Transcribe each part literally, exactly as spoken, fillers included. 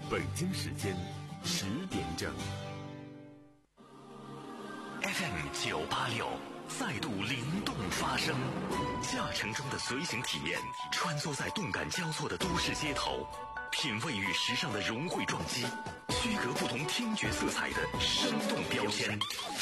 北京时间十点整。 F M 九八六再度灵动发声，驾乘中的随行体验，穿梭在动感交错的都市街头，品味与时尚的融汇撞击，区隔不同听觉色彩的生动标签。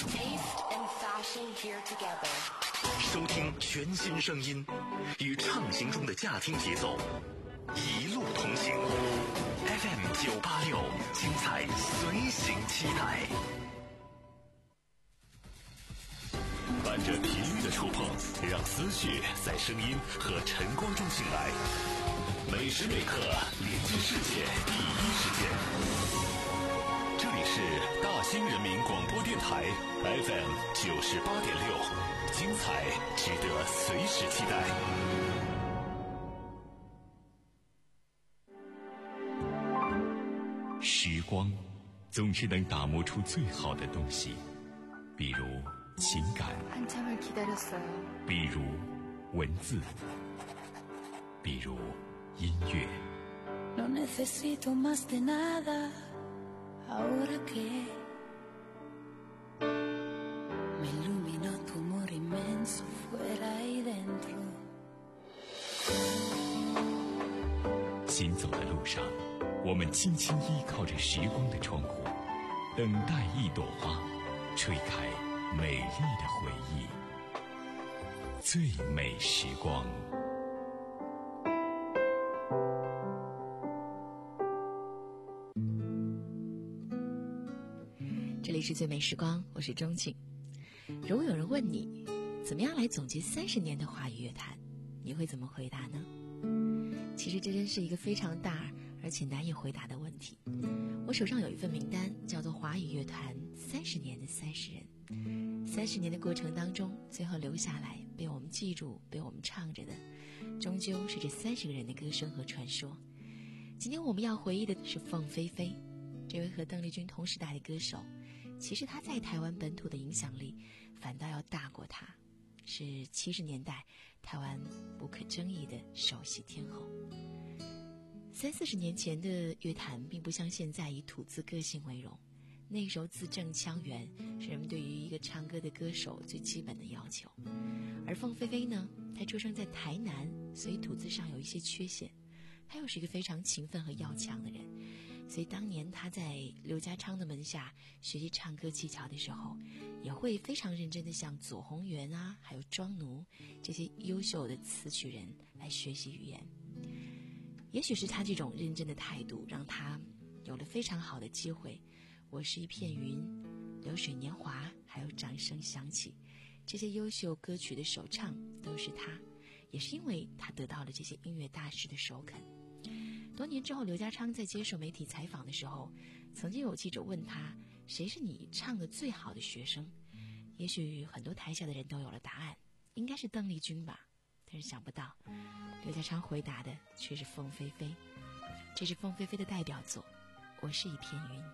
收听全新声音，与畅行中的驾听节奏，一路同行。F M 九八六，精彩随行期待。伴着频率的触碰，让思绪在声音和晨光中醒来。每时每刻连接世界第一时间。这里是大兴人民广播电台 F M 九十八点六，精彩值得随时期待。时光总是能打磨出最好的东西，比如情感，比如文字，比如音乐。 No necesito más de nada ahora que me iluminó tu amor inmenso fuera y dentro。 行走的路上，我们轻轻依靠着时光的窗户，等待一朵花吹开美丽的回忆，最美时光。 这里是最美时光，我是钟庆。如果有人问你怎么样来总结三十年的华语乐坛，你会怎么回答呢？其实这真是一个非常大而且难以回答的问题。我手上有一份名单，叫做华语乐坛三十年的三十人。三十年的过程当中，最后留下来被我们记住被我们唱着的，终究是这三十个人的歌声和传说。今天我们要回忆的是凤飞飞，这位和邓丽君同时代的歌手，其实她在台湾本土的影响力反倒要大过她，是七十年代台湾不可争议的首席天后。三四十年前的乐坛并不像现在以吐字个性为荣，那时候字正腔圆是人们对于一个唱歌的歌手最基本的要求。而凤飞飞呢，她出生在台南，所以吐字上有一些缺陷。她又是一个非常勤奋和要强的人，所以当年她在刘家昌的门下学习唱歌技巧的时候，也会非常认真地向左宏元啊，还有庄奴这些优秀的词曲人来学习语言。也许是他这种认真的态度，让他有了非常好的机会。我是一片云、流水年华，还有掌声响起，这些优秀歌曲的首唱都是他。也是因为他得到了这些音乐大师的首肯。多年之后，刘家昌在接受媒体采访的时候，曾经有记者问他，谁是你唱的最好的学生？也许很多台下的人都有了答案，应该是邓丽君吧。但是想不到刘家昌回答的却是凤飞飞。这是凤飞飞的代表作《我是一片云》。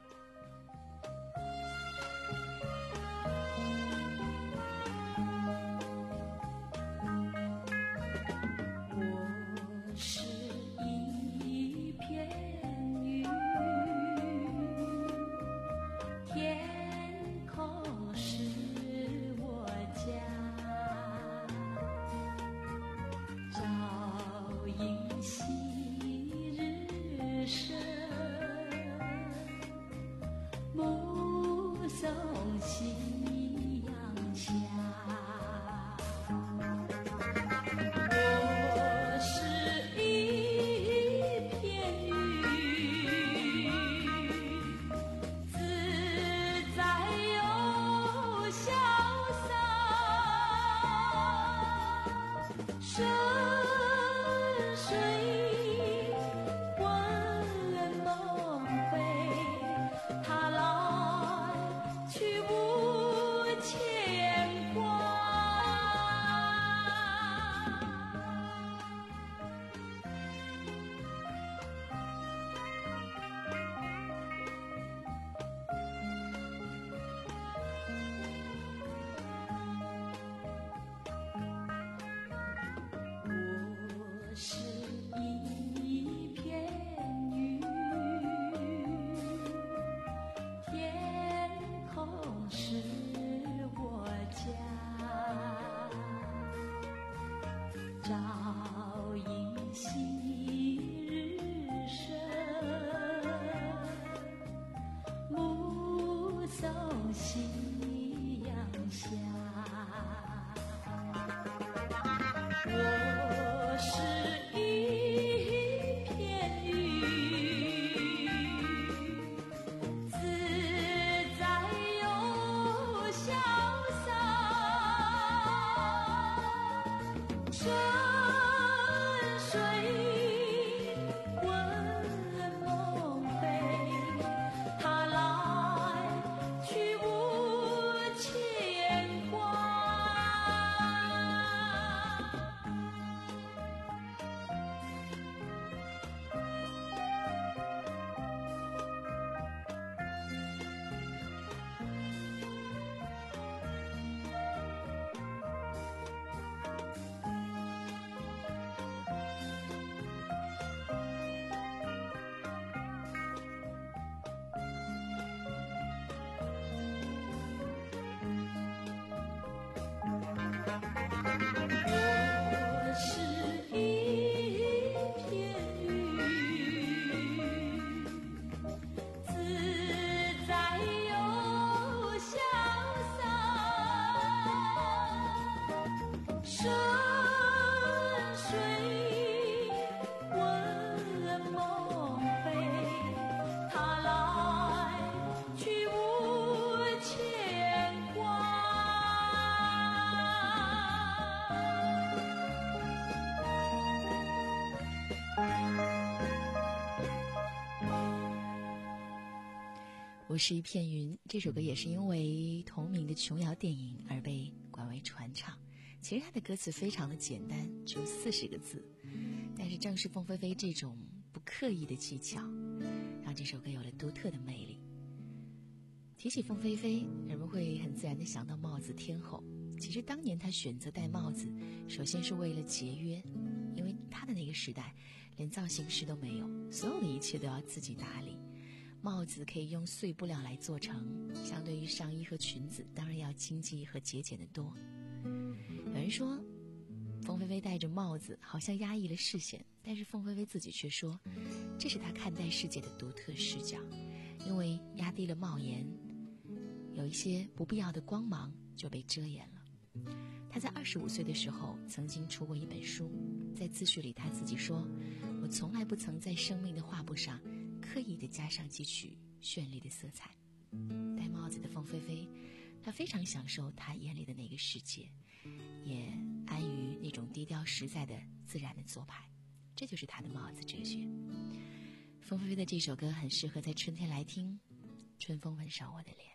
我是一片云，这首歌也是因为同名的琼瑶电影而被广为传唱。其实它的歌词非常的简单，只有四十个字，但是正是凤飞飞这种不刻意的技巧，让这首歌有了独特的魅力。提起凤飞飞，人们会很自然地想到帽子天后。其实当年她选择戴帽子，首先是为了节约，因为她的那个时代连造型师都没有，所有的一切都要自己打理。帽子可以用碎布料来做成，相对于上衣和裙子，当然要经济和节俭得多。有人说凤飞飞戴着帽子好像压抑了视线，但是凤飞飞自己却说，这是她看待世界的独特视角，因为压低了帽檐，有一些不必要的光芒就被遮掩了。她在二十五岁的时候曾经出过一本书，在自序里她自己说，我从来不曾在生命的画布上刻意地加上几曲绚丽的色彩。戴帽子的凤飞飞，她非常享受她眼里的那个世界，也安于那种低调实在的自然的做派，这就是她的帽子哲学。凤飞飞的这首歌很适合在春天来听，春风吻上我的脸。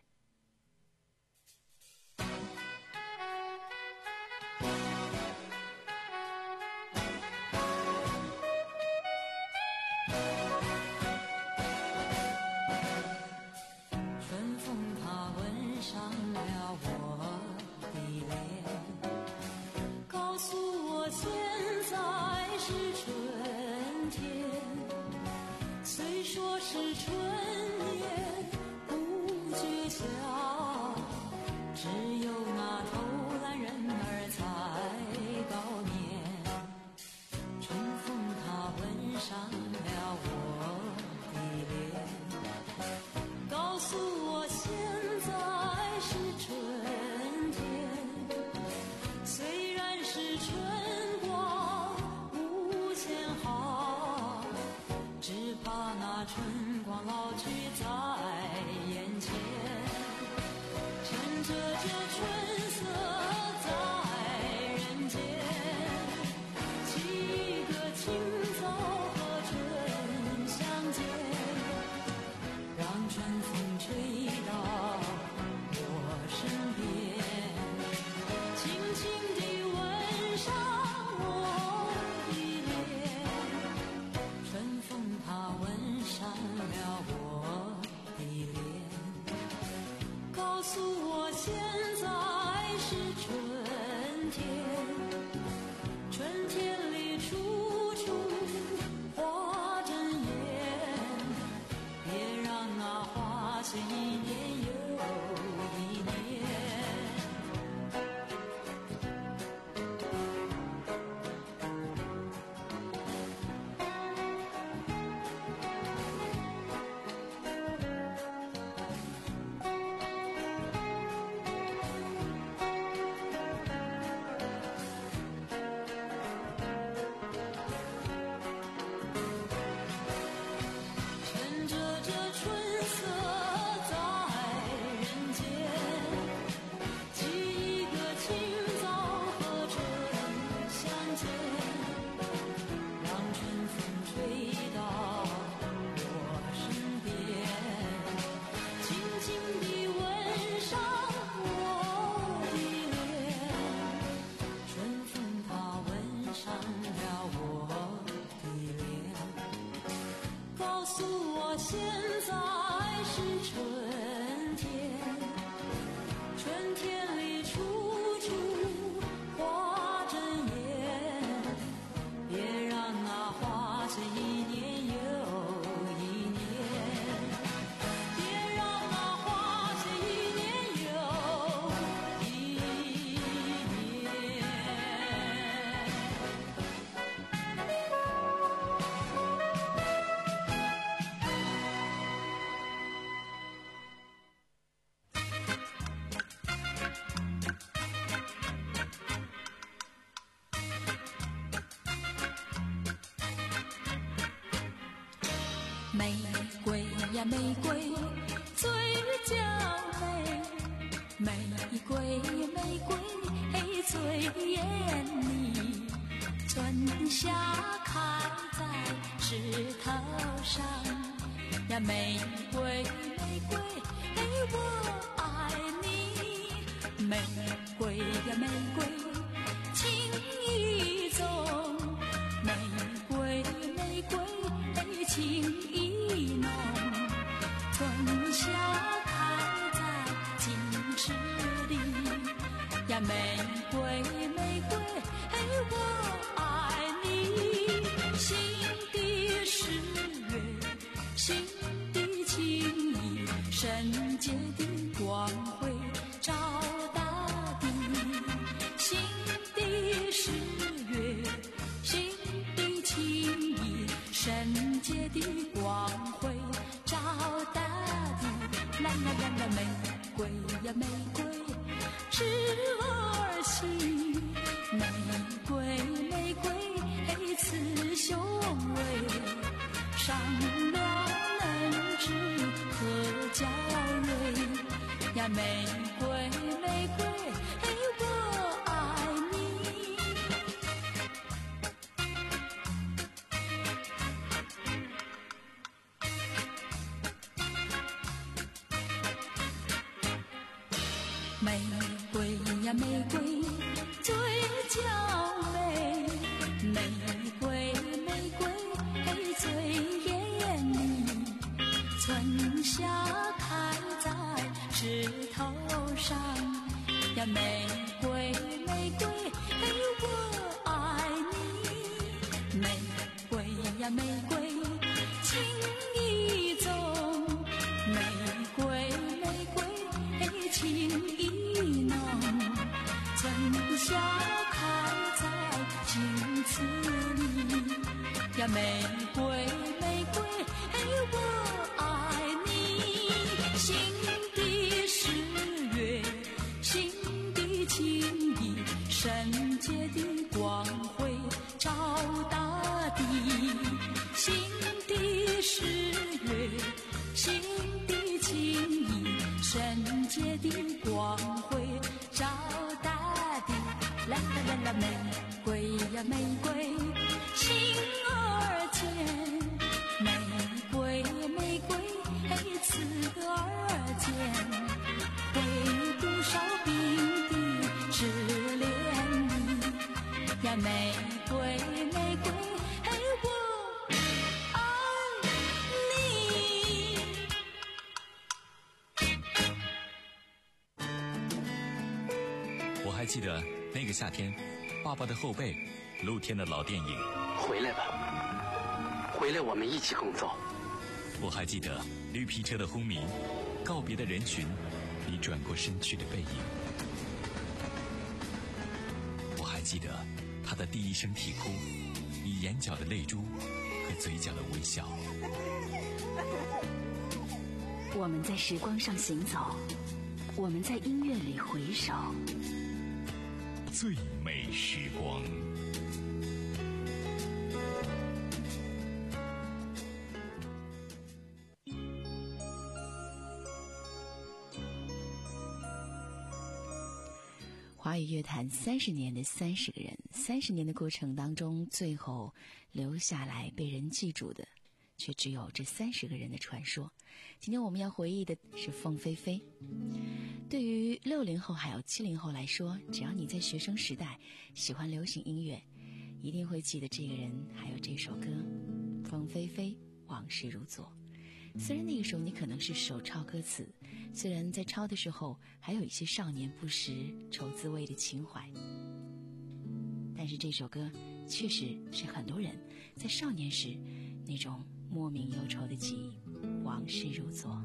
玫瑰呀玫瑰最娇美，玫瑰呀玫瑰最艳丽，春夏开在枝头上呀，玫瑰玫瑰嘿，我爱你。玫瑰呀玫瑰，情意重，玫瑰玫瑰，嘿，情意浓，春夏开在金池里呀，玫瑰玫瑰，嘿，我爱你。心的誓约，心的情意，圣洁的光辉照大地。心的誓约，心的情意，圣洁的光辉照大地。啦啦啦啦，玫瑰呀玫瑰，知儿心。玫瑰玫瑰，嘿，雌雄伟，善良能知和娇蕊呀，玫瑰玫瑰，嘿，我爱你。玫瑰呀玫瑰，最娇美，玫瑰玫瑰，嘿，最艳丽。春夏开在枝头上呀，玫瑰玫瑰，嘿，我爱你。玫瑰呀玫瑰，情意重，玫瑰玫瑰，嘿，情意浓，春夏开在金池里呀，玫瑰玫瑰，嘿，我爱你。心的誓约，心的情意，圣洁的光辉照大地。心的誓约，心的情意，圣洁的光辉照大地。啦啦啦啦，玫瑰呀玫瑰，心儿坚。玫瑰玫瑰，嘿，刺儿尖。会多少兵的执恋你呀，玫瑰玫瑰，嘿，我爱你。 我还记得那个夏天，爸爸的后背，露天的老电影。 回来吧，回来，我们一起工作。 我还记得绿皮车的轰鸣，告别的人群，你转过身去的背影。我还记得他的第一声啼哭，你眼角的泪珠和嘴角的微笑。 我们在时光上行走，我们在音乐里回首， 最美时光。 华语乐坛三十年的三十个人，三十年的过程当中，最后留下来被人记住的，却只有这三十个人的传说。今天我们要回忆的是凤飞飞。对于六零后还有七零后来说，只要你在学生时代喜欢流行音乐，一定会记得这个人，还有这首歌《凤飞飞往事如昨》。虽然那个时候你可能是手抄歌词，虽然在抄的时候还有一些少年不识愁滋味的情怀，但是这首歌确实是很多人在少年时那种莫名忧愁的记忆，往事如昨。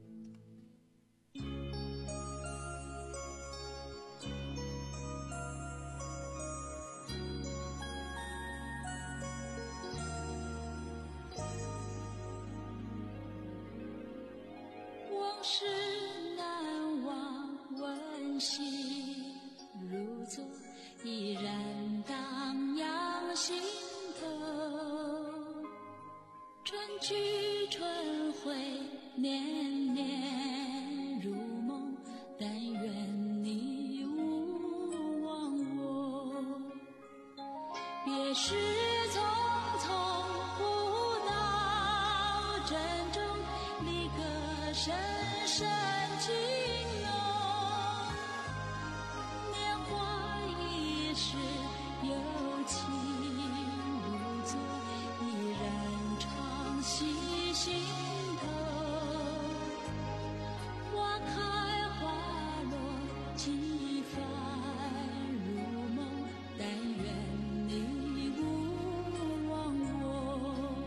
往事难忘，温馨如昨，依然荡漾心头。春去春回，年年如梦，但愿你勿忘我。别时匆匆，不到珍重， 里歌声深情浓，年华易逝，有情无作，依然常系心头。花开花落，几番如梦，但愿你勿忘我。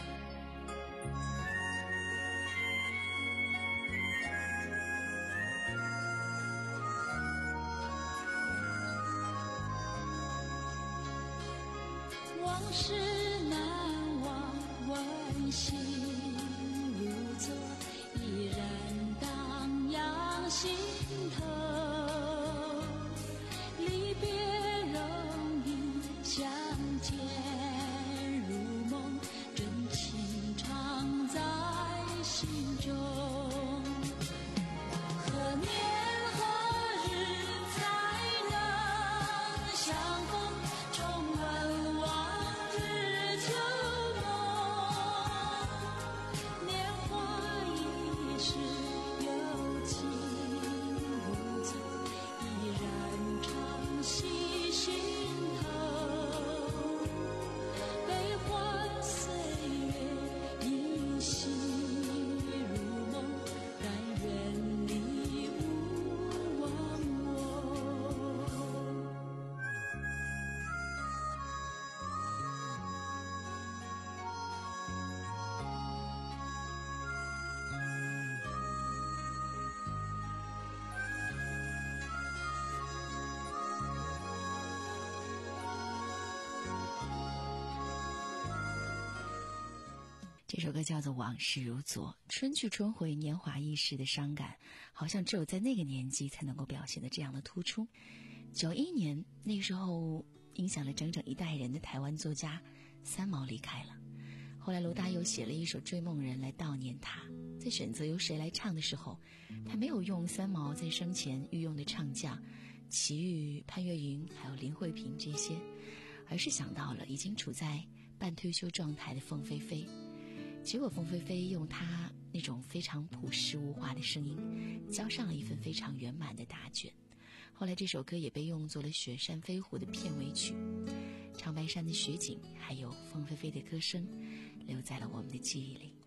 往事难忘，温馨如昨，依然荡漾心头。离别容易，相见如梦，真情常在心中。何年何日才能相逢，重温往日旧梦。年华易逝，有情无作，依然常系心头。悲欢岁月，依稀如梦，但愿你勿忘我。 这首歌叫做《往事如昨》，春去春回，年华易逝的伤感，好像只有在那个年纪才能够表现得这样的突出。九一年，那个时候影响了整整一代人的台湾作家三毛离开了。后来罗大佑写了一首《追梦人》来悼念他，在选择由谁来唱的时候，他没有用三毛在生前御用的唱将齐豫、潘越云还有林慧萍这些，而是想到了已经处在半退休状态的凤飞飞。结果凤飞飞用她那种非常朴实无华的声音，交上了一份非常圆满的答卷。后来这首歌也被用作了《雪山飞狐》的片尾曲，长白山的雪景还有凤飞飞的歌声留在了我们的记忆里。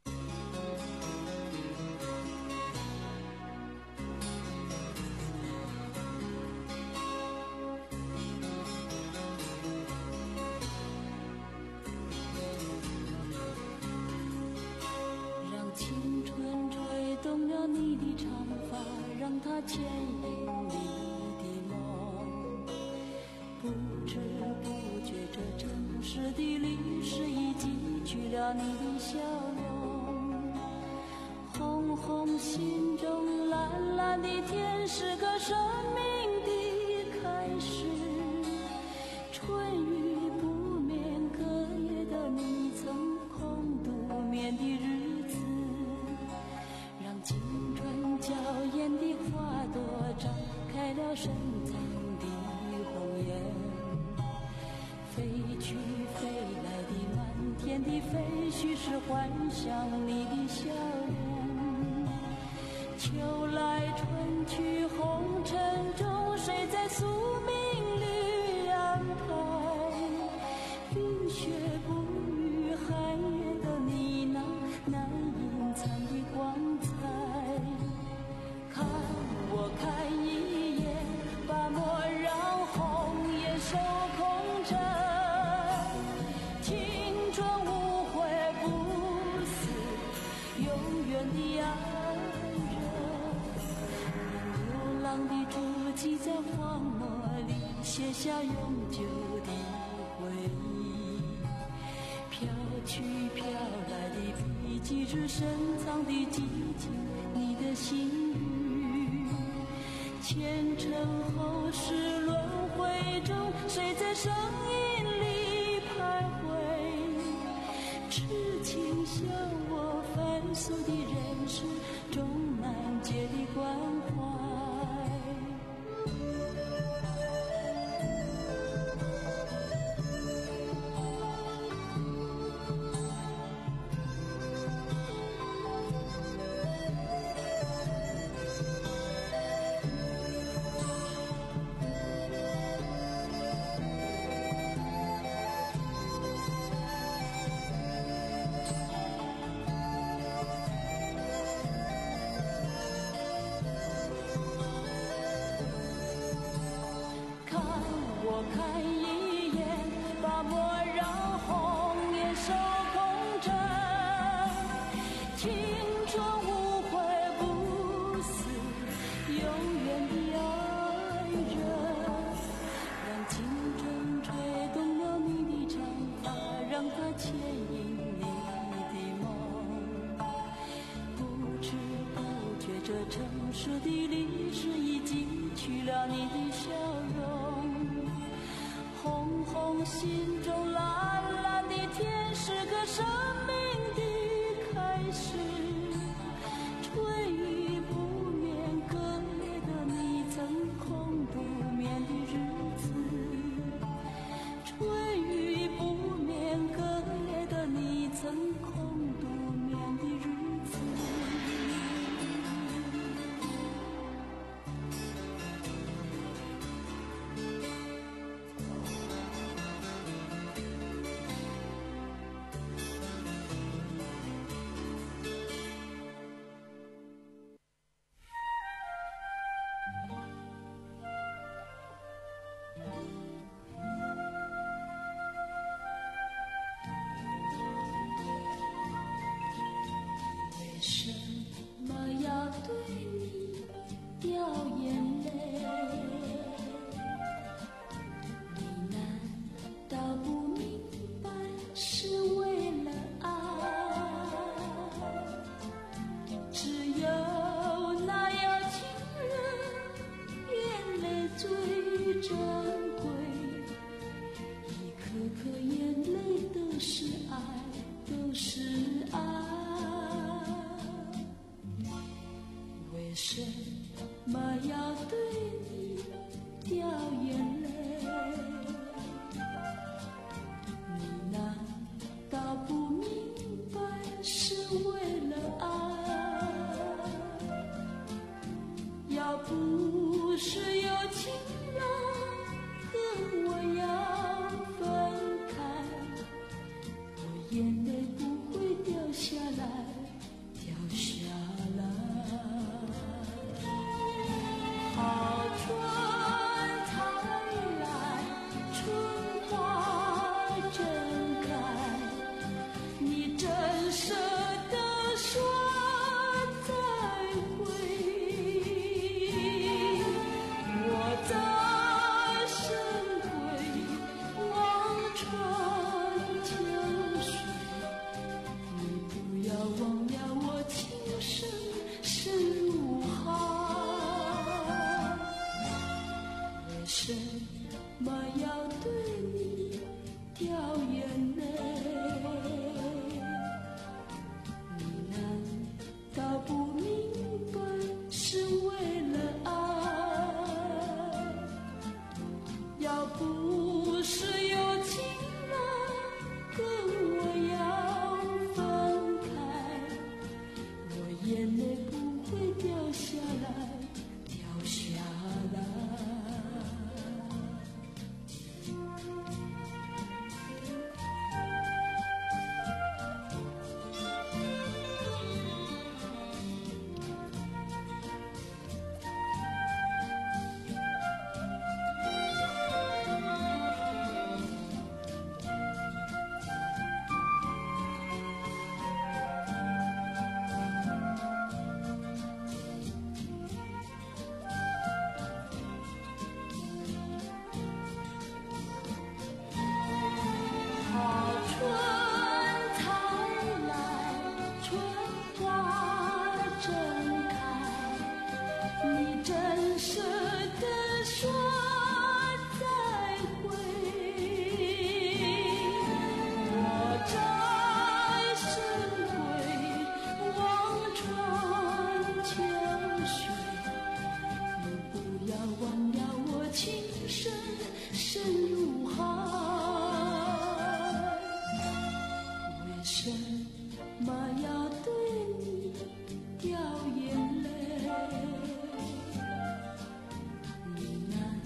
让青春吹动了你的长发，让它牵引你的梦。不知不觉，这城市的历史已记取了你的笑容。红红心中，蓝蓝的天，是个生命的开始。春雨不眠，隔夜的你曾空独眠的日子，让青春娇艳的花朵张开了深藏的红颜。飞去飞来的满天的飞絮，是幻想你的笑脸。秋来春去，红尘中，谁在宿命里安排？冰雪不语，寒夜的你那难隐藏的光彩。看我看一眼，把莫让红颜守空枕。青春无悔不死，永远的爱人。流浪的足迹在荒漠里写下永久的回忆。飘去飘来的笔迹，是深藏的激情，你的心语。前尘后世轮回中，谁在声音里徘徊？痴情像我凡俗的人世中难解的关怀。 青春无悔不死，永远的爱人，让青春吹动了你的长发，让它牵引你的梦。不知不觉，这城市的历史已记取了你的笑容。红红心中蓝蓝的天，是个生命的开始。吹雨不眠，隔夜的你曾空独眠的日子。吹雨不眠，隔夜的你曾空独眠的日子。为什么要对你掉眼泪？你难道不明白是为了爱？只有那样情人，眼泪最珍贵，一颗颗眼泪都是爱，都是爱。为什么要对你掉眼泪？你难道不明白是为了爱？要不是有情人和我要分开，我眼泪不会掉下来，掉下来。好春才来，春花正开，你真舍得说再会？我在深闺望穿秋水，你不要忘了我情深深如海。为什么要对你掉眼泪？你难道不明白是为了爱？要不是有情人跟我要分开，我眼泪不会掉下来，掉下来。好春才来，春花正开，你真舍得说再会？我在深闺望穿秋水，你不要忘了我情深深如海。为什么要对你掉眼泪？你难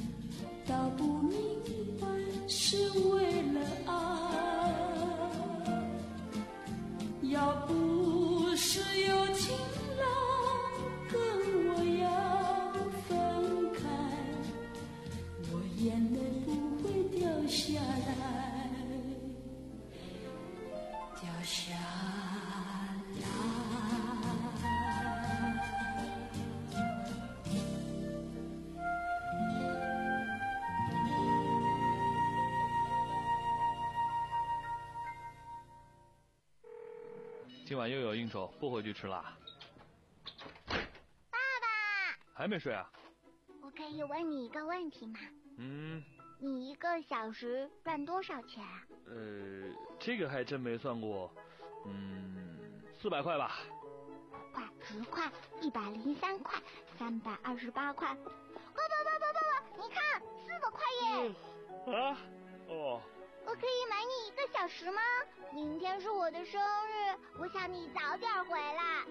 今晚又有应酬，不回去吃啦。 爸爸， 还没睡啊？ 我可以问你一个问题吗？ 嗯。 你一个小时赚多少钱啊？ 呃，这个还真没算过。嗯，四百块吧。 快，十块，一百零三块，三百二十八块。爸爸爸爸爸爸，你看，四百块耶！ 嗯、啊？哦。 我可以买你一个小时吗？明天是我的生日，我想你早点回来。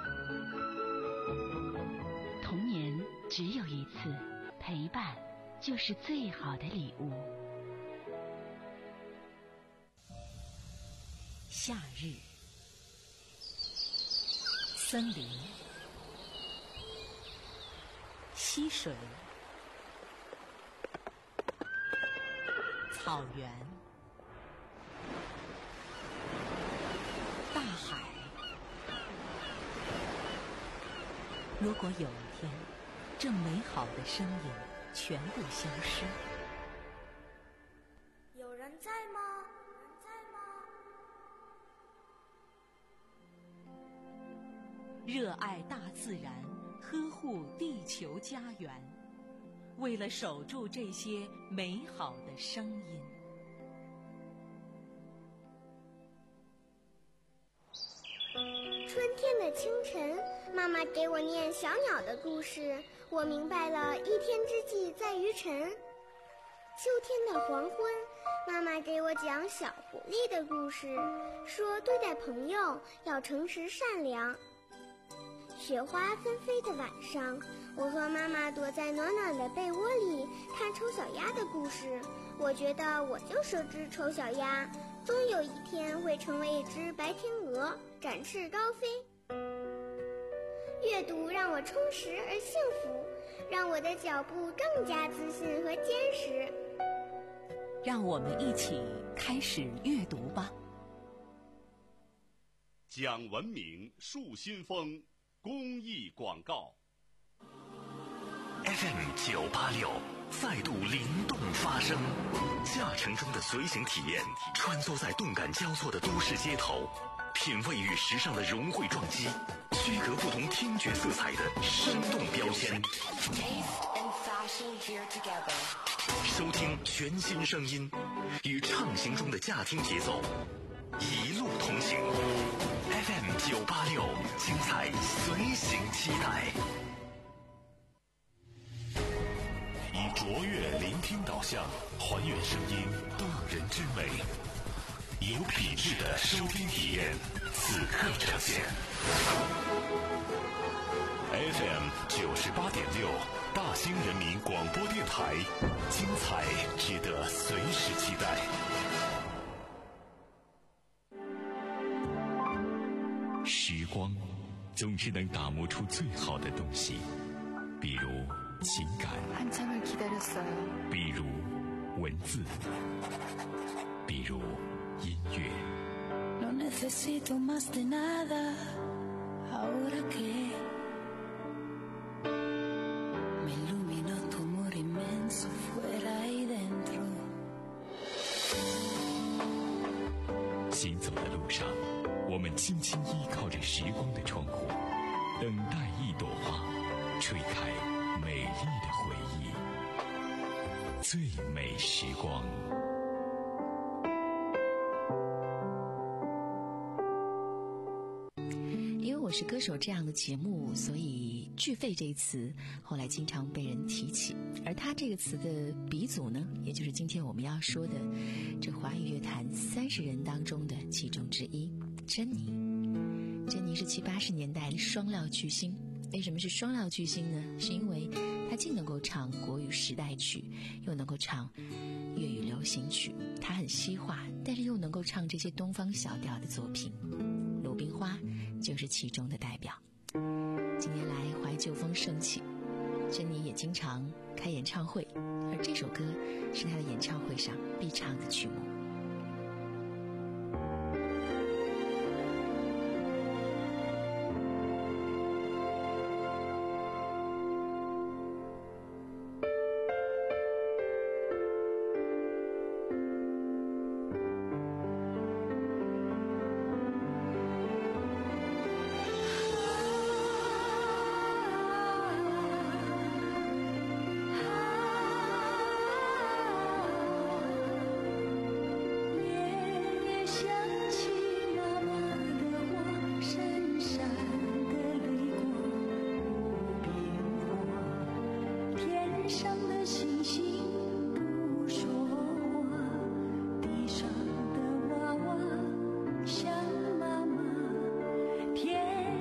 童年只有一次，陪伴就是最好的礼物。 夏日，森林，溪水，草原，大海。如果有一天，这美好的声音全部消失， 有人在吗？有人在吗？ 热爱大自然，呵护地球家园，为了守住这些美好的声音。 春天的清晨，妈妈给我念小鸟的故事，我明白了一天之计在于晨。秋天的黄昏，妈妈给我讲小狐狸的故事，说对待朋友要诚实善良。雪花纷飞的晚上，我和妈妈躲在暖暖的被窝里看丑小鸭的故事，我觉得我就是只丑小鸭，终有一天会成为一只白天鹅，展翅高飞。阅读让我充实而幸福，让我的脚步更加自信和坚实。 让我们一起开始阅读吧。 讲文明树新风公益广告。 F M 九八六再度灵动发声，驾乘中的随行体验，穿梭在动感交错的都市街头，品味与时尚的融汇撞击，区隔不同听觉色彩的生动标签。收听全新声音，与畅行中的驾听节奏，一路同行。F M 九八六，精彩随行期待。 以卓越聆听导向，还原声音动人之美，有品质的收听体验，此刻呈现。F M 九十八点六，大兴人民广播电台，精彩值得随时期待。 时光总是能打磨出最好的东西，比如情感，比如文字，比如音乐。 No necesito más de nada, ahora que me iluminó tu amor inmenso fuera y dentro。 行走的路上，我们轻轻依靠着时光的窗户，等待一朵花吹开美丽的回忆，最美时光。 因为我是歌手这样的节目，所以巨肺这一词后来经常被人提起，而他这个词的鼻祖呢，也就是今天我们要说的这华语乐坛三十人当中的其中之一，珍妮。珍妮是七八十年代的双料巨星。为什么是双料巨星呢？是因为她既能够唱国语时代曲，又能够唱粤语流行曲。她很西化，但是又能够唱这些东方小调的作品。鲁冰花就是其中的代表。近年来怀旧风盛起，珍妮也经常开演唱会，而这首歌是她的演唱会上必唱的曲目。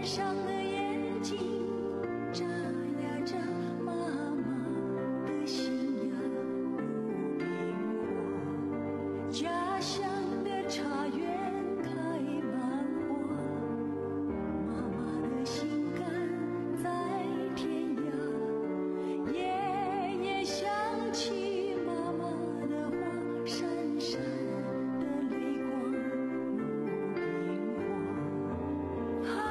上的眼睛眨呀眨，妈妈的心呀如冰花，家乡的茶园开满花，妈妈的心肝在天涯，夜夜想起妈妈的话，闪闪的泪光如冰花。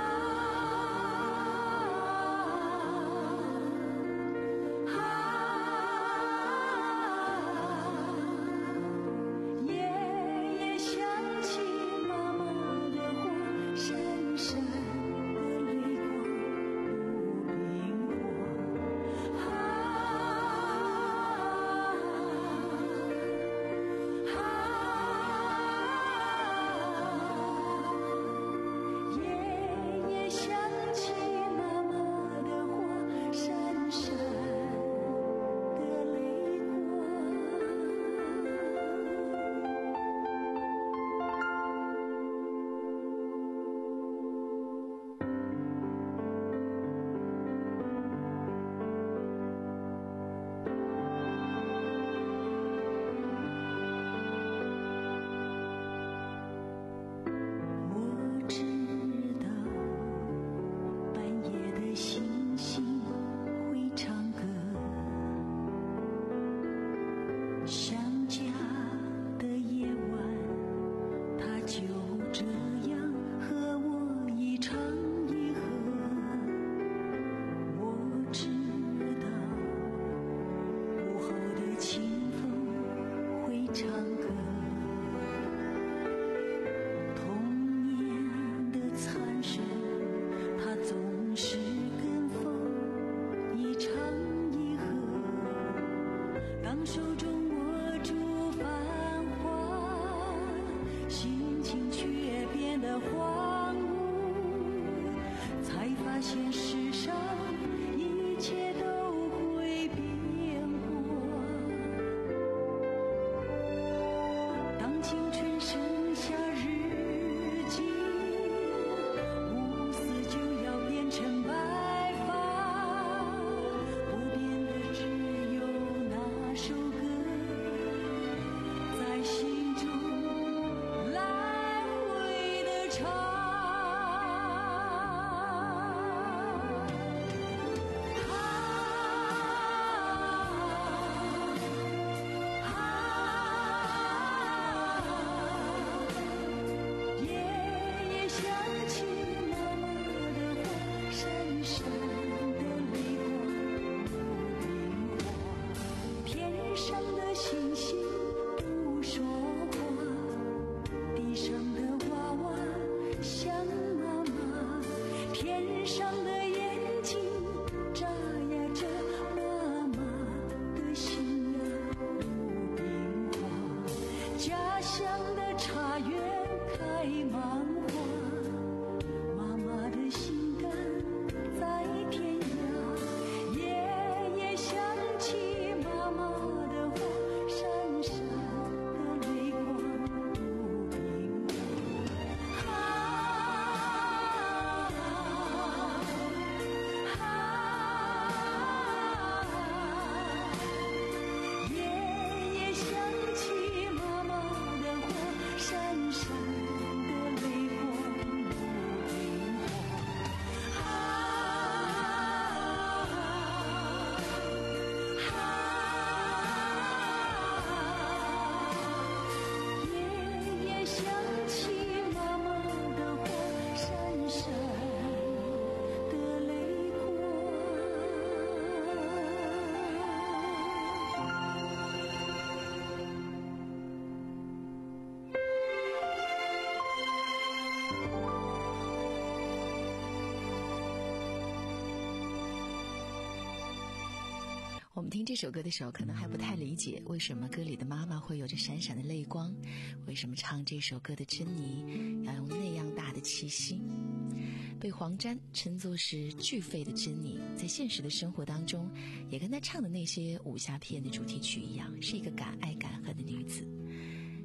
我们听这首歌的时候，可能还不太理解为什么歌里的妈妈会有着闪闪的泪光，为什么唱这首歌的珍妮要用那样大的气息。被黄沾称作是巨肺的珍妮，在现实的生活当中，也跟她唱的那些武侠片的主题曲一样，是一个敢爱敢恨的女子。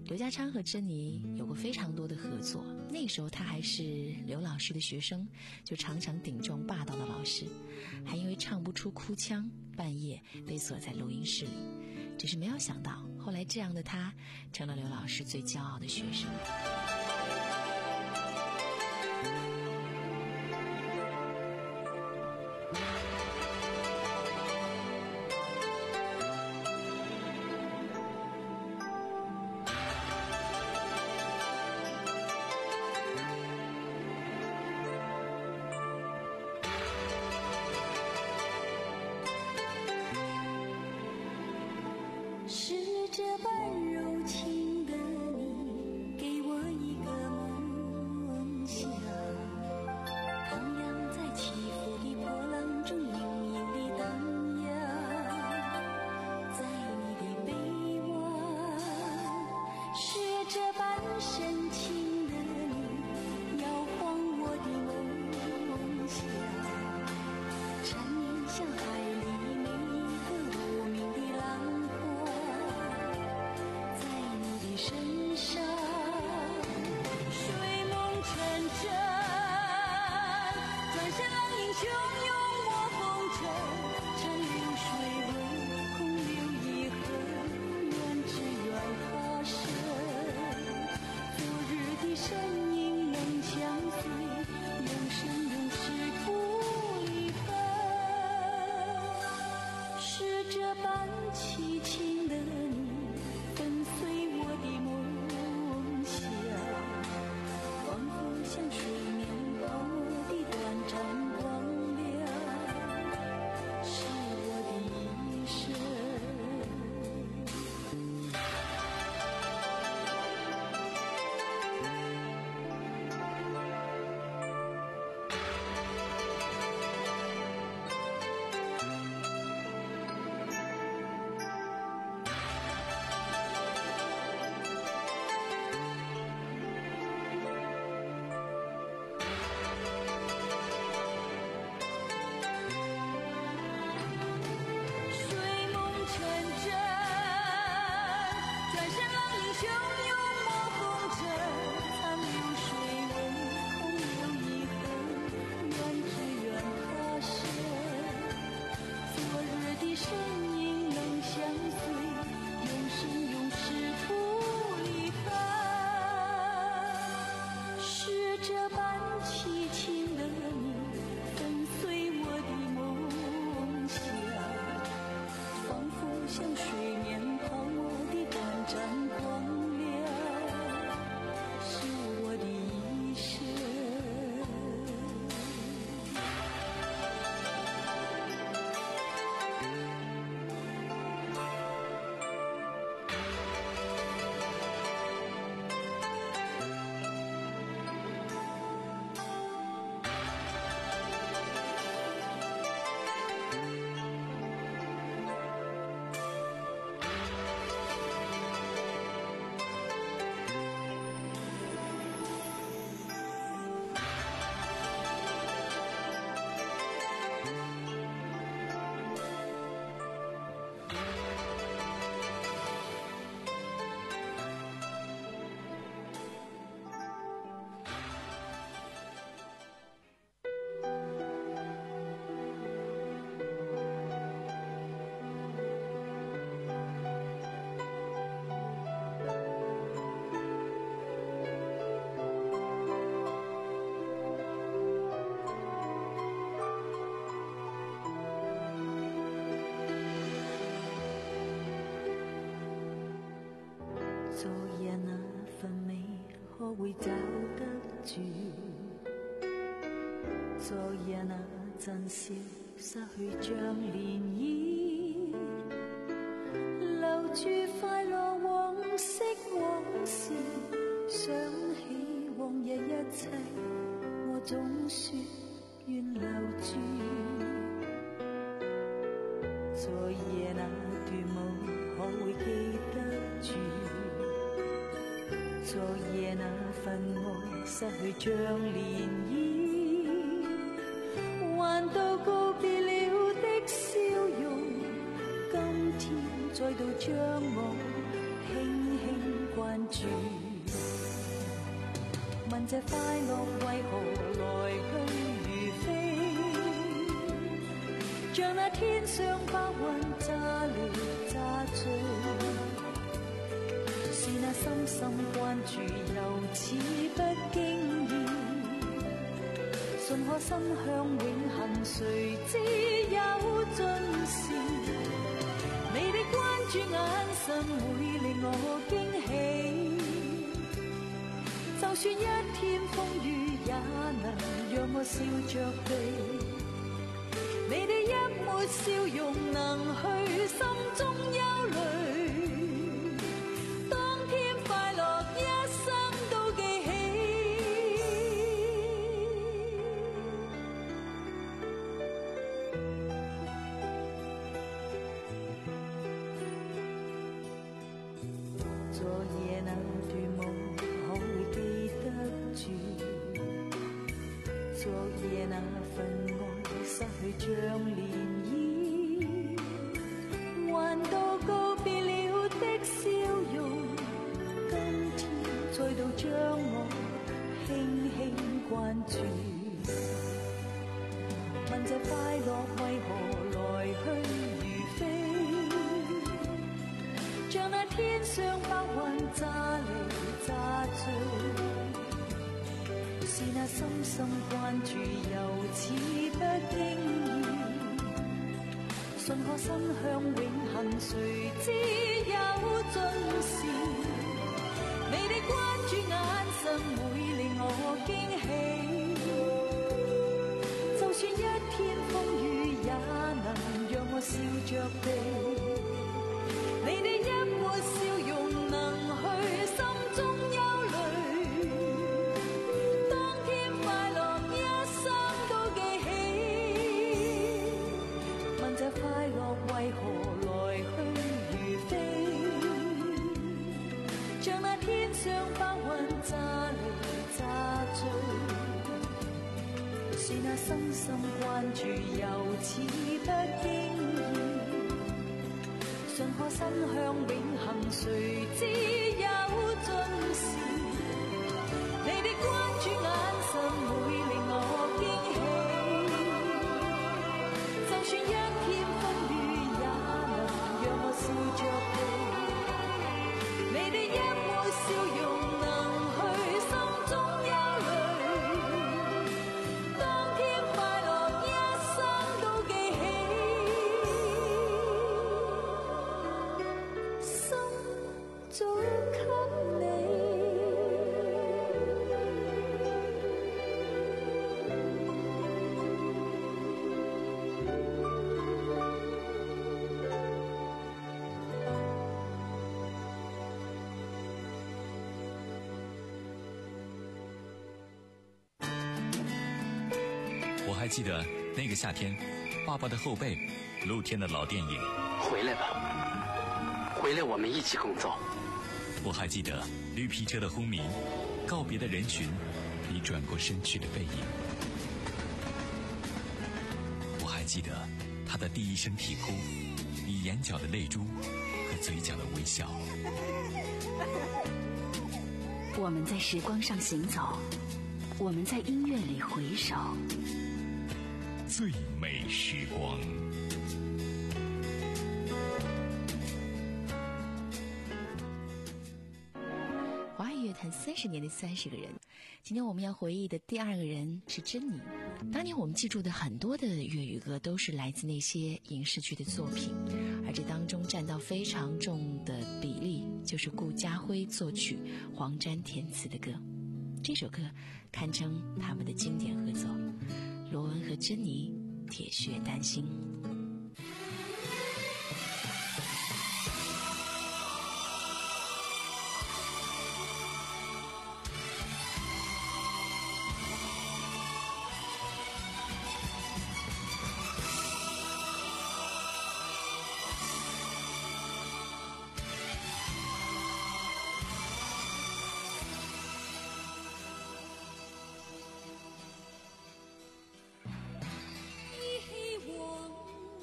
刘家昌和珍妮有过非常多的合作，那时候他还是刘老师的学生，就常常顶撞霸道的老师，还因为唱不出哭腔，半夜被锁在录音室里。只是没有想到，后来这样的他成了刘老师最骄傲的学生。 是这般柔情的你，给我一个梦想，徜徉在起伏的波浪中，隐隐地荡漾，在你的臂弯。是这般深情的你，摇晃我的梦想，缠绵像海里每一个无名的浪花，身上睡梦成真，转身浪影汹涌我风尘，残留水温空留遗恨，愿只愿他生。昨日的身影能相随，永生永世不离分。是这般凄情的你，跟随我的梦想，仿佛像水面泡沫的短暂光亮，是我的一生。昨夜那份美可會找得住？昨夜那陣笑失去像漣漪，留住快樂往昔往事，想起往日一切，我總說願留住。昨夜那段夢可會記得住？昨夜那份愛失去像漣漪，還到告別了的笑容，今天再度將我輕輕關注。問這快樂為何來去如飛，像那天上白雲乍離乍聚，是那深深關注由此不經意，順可心向永恆誰知有盡時，你的關注眼神會令我驚喜，就算一天風雨也能讓我笑着避，你的一抹笑容能去心中憂慮，當天快樂一生都記起。昨夜那段夢可會記得住？昨夜那份愛失去像漣漪，還到告別了的笑容，今天再度將我輕輕關注。問這快樂為何來去如飛，像那天上白雲乍離乍聚，是那深深關注由此不經意，順可心向永恆誰知有盡時，你的關注眼神會令我驚喜，就算一天風雨也能讓我笑着避，你的一抹笑容能去心中憂慮，當天快樂一生都記起。問這快樂為何來去如飛，像那天上白雲乍離乍聚，是那深深關注由此不經意，順可心向永恆誰知有盡時，你的關注眼神會令我驚喜，就算一天風雨也能讓我笑着避，你的一抹笑容能去心中憂慮，當天快樂一生都記起，心早給你。 我还记得那个夏天，爸爸的后背，露天的老电影。 回来吧，回来我们一起工作。 我还记得绿皮车的轰鸣，告别的人群，你转过身去的背影。我还记得他的第一声啼哭，你眼角的泪珠和嘴角的微笑。 我们在时光上行走，我们在音乐里回首。 最美时光。 华语乐坛三十年的三十个人，今天我们要回忆的第二个人是珍妮。当年我们记住的很多的粤语歌都是来自那些影视剧的作品，而这当中占到非常重的比例就是顾嘉辉作曲、黄沾填词的歌。这首歌堪称他们的经典合作，罗文和珍妮《铁血丹心》。 一往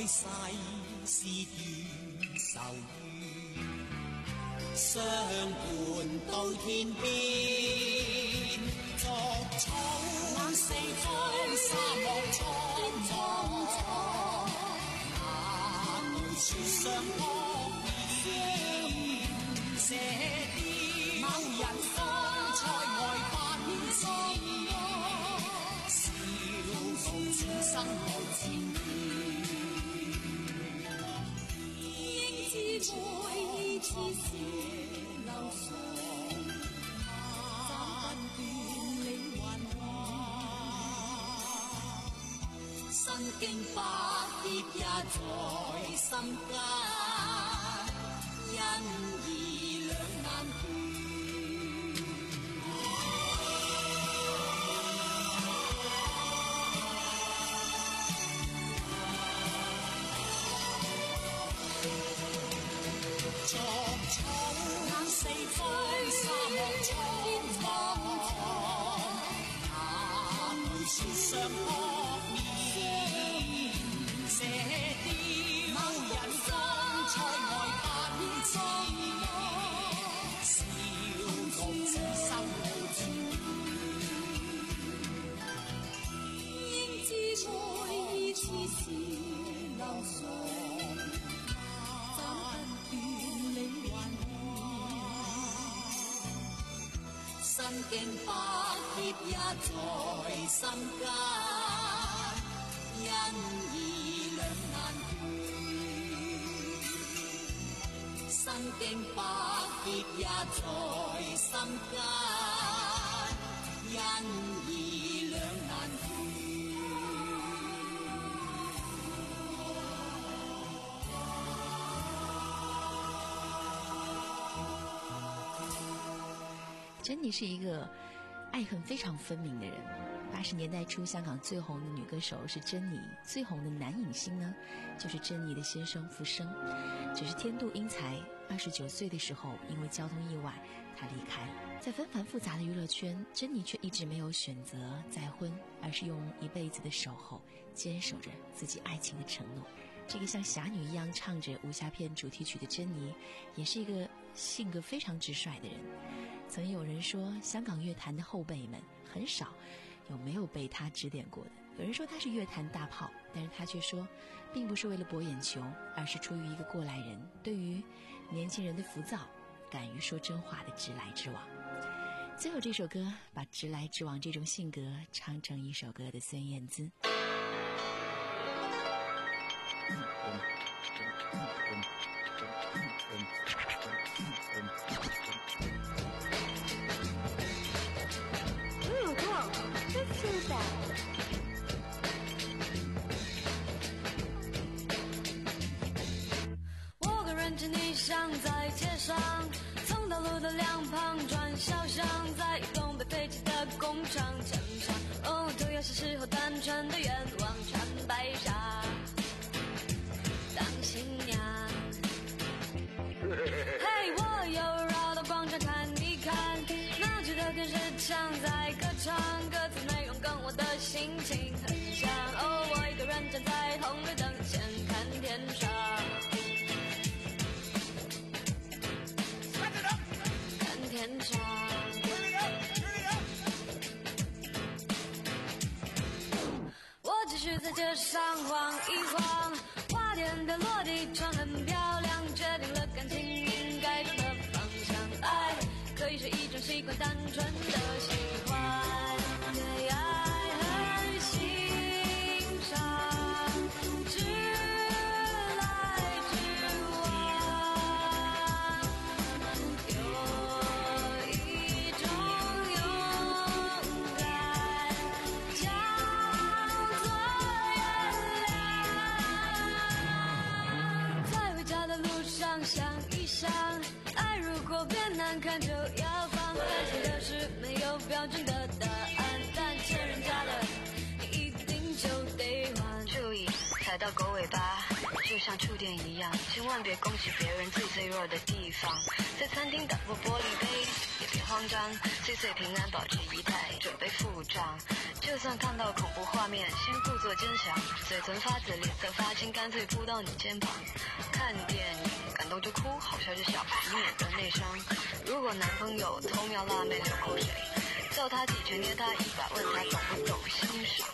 世事斷愁怨，相伴到天邊，作草四方沙漠蒼蒼，哪裏說相撲面？這啲某人方塞外奔馳，笑傲此生無纏綿。應知每次是流水，斬不斷理還亂，身經百劫也在心間，因義兩難斷。作草眼四方沙漠蒼蒼，哪裏說相撲面？射雕某人方塞外奔馳，笑傲此生無纏綿。應知每次是流水，身經百劫也在心間，因義兩難斷。身經百劫也在心間，因義兩難斷。 珍妮是一个爱恨非常分明的人。八十年代初，香港最红的女歌手是珍妮，最红的男影星呢，就是珍妮的先生傅声。只是天妒英才，二十九岁的时候，因为交通意外，他离开了。在纷繁复杂的娱乐圈，珍妮却一直没有选择再婚，而是用一辈子的守候，坚守着自己爱情的承诺。这个像侠女一样唱着武侠片主题曲的珍妮，也是一个性格非常直率的人。曾有人说，香港乐坛的后辈们很少有没有被他指点过的。有人说他是乐坛大炮，但是他却说并不是为了博眼球，而是出于一个过来人对于年轻人的浮躁，敢于说真话的直来直往。最后这首歌把直来直往这种性格唱成一首歌的孙燕姿。 我跟人之逆向在街上，从道路的两旁转小巷，在东北废弃的工厂墙上，哦，涂鸦是时候单纯的愿望，穿白纱当新娘。嘿，我又绕到广场看一看，那句的电视墙在歌唱，歌词内容跟我的心情很像。哦，我一个人站在红绿灯前看天上，看天上。我继续在街上晃一晃，花店的落地窗很漂亮，决定了感情应该走的方向。爱可以是一种习惯，单纯的喜欢，对爱很欣赏，直来直往，有一种勇敢叫做原谅。在回家的路上想一想，爱如果变难看就要放，担心的是没有标准的答案，但欠人家的你一定就得还。 注意踩到狗尾巴，就像触电一样，千万别攻击别人最脆弱的地方。在餐厅打破玻璃杯， 也别慌张，岁岁平安保持仪态，准备付账。就算看到恐怖画面，先故作坚强，嘴唇发紫，脸色发青，干脆扑到你肩膀。看电影感动就哭，好笑就笑，免得内伤。如果男朋友偷瞄辣妹流口水，揍他几拳，捏他一把，问他懂不懂欣赏。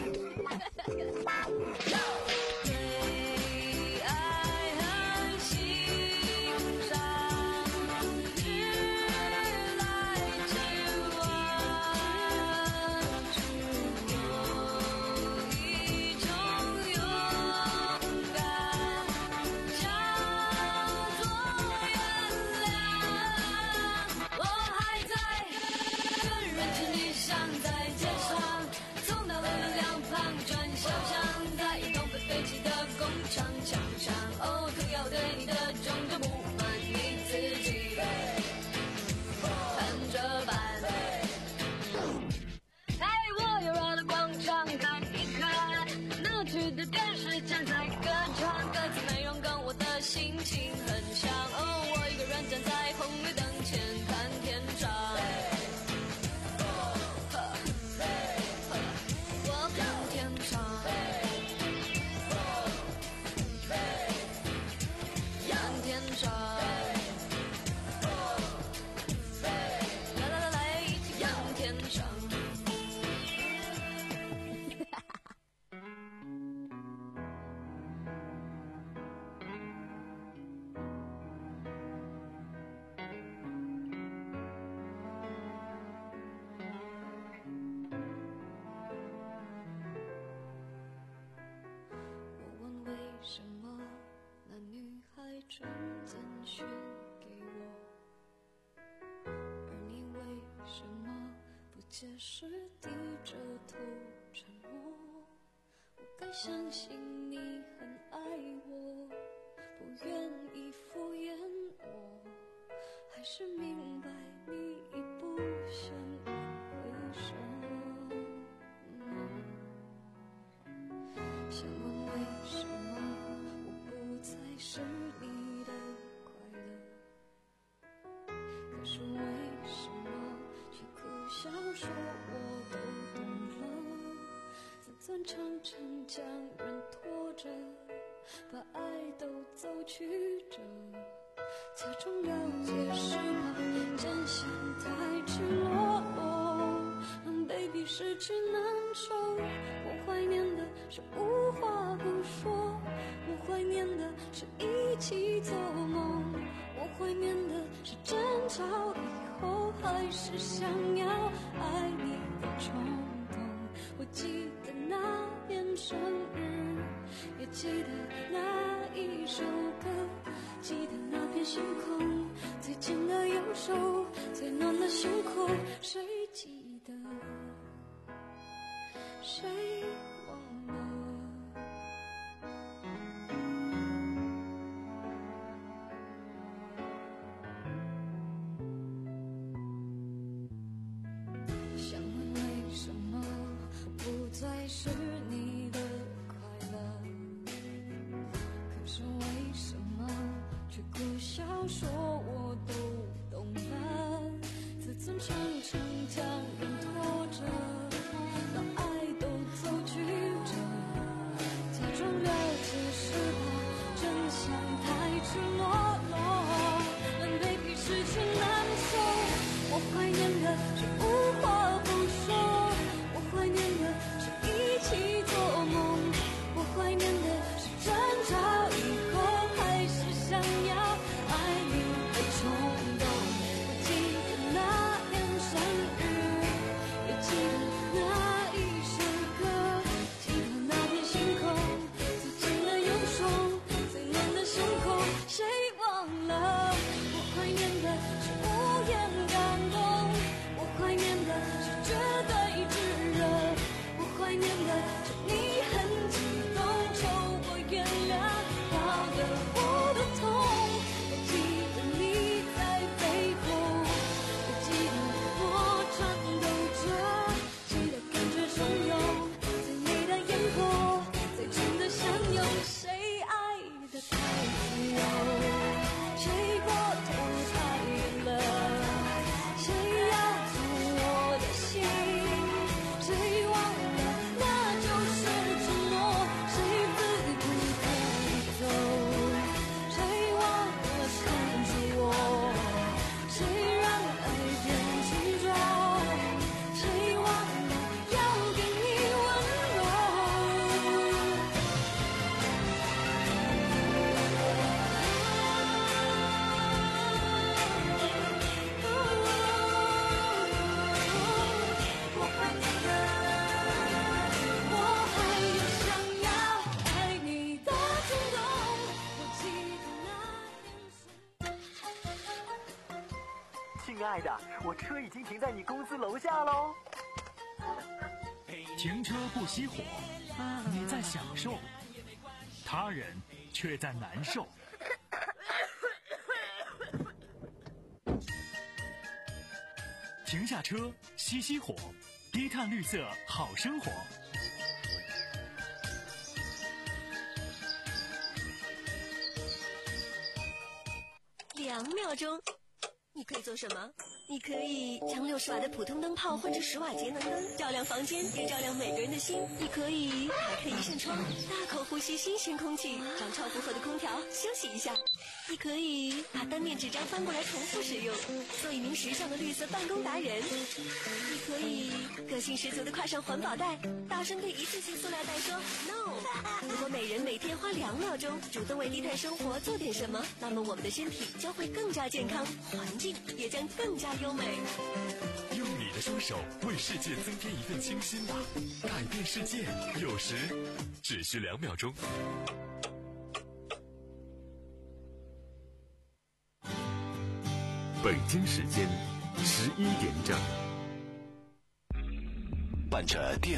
心情很像哦，我一个人站在红绿灯前看天长。我看天长，看天长，来来来来，一起看天长。什么？那女孩传简讯给我，而你为什么不解释，低着头沉默？我该相信你很爱我，不愿意敷衍我，还是明白你已不想一回首？想问为什么是你的快乐，可是为什么却苦笑说我都懂了？自尊常常将人拖着，把爱都走曲折，假装了解是怕真相太赤裸裸，让 baby 失去难受。我怀念的是无话不说，我怀念的是一起做梦，我怀念的是争吵以后还是想要爱你的冲动。我记得那年生日，也记得那一首歌，记得那片星空，最紧的右手，最暖的胸口，谁记得？谁忘了？想问为什么不再是你的快乐？可是为什么却苦笑说我都懂了？自尊常常将人拖着，把爱都走曲折，假装了解是怕真相太赤裸裸，让 baby 失去难受。我怀念的是无话不说，我怀念的是一起做梦，我怀念的是争吵以后还是想要爱你的冲动。我记得那年生亲爱的，我车已经停在你公司楼下喽。 停车不熄火，你在享受，他人却在难受。停下车，熄熄火，低碳绿色好生活。 两秒钟，你可以做什么？你可以将六十瓦的普通灯泡换成十瓦节能灯，照亮房间，也照亮每个人的心。你可以打开一扇窗，大口呼吸新鲜空气，找超负荷的空调休息一下。你可以把单面纸张翻过来重复使用，做一名时尚的绿色办公达人。你可以个性十足的跨上环保袋，大声对一次性塑料袋说 no。 如果每人每天花两秒钟主动为低碳生活做点什么，那么我们的身体将会更加健康，环境也将更加优美。 用你的双手为世界增添一份清新吧，改变世界有时只需两秒钟。 北京时间十一点整， 伴着电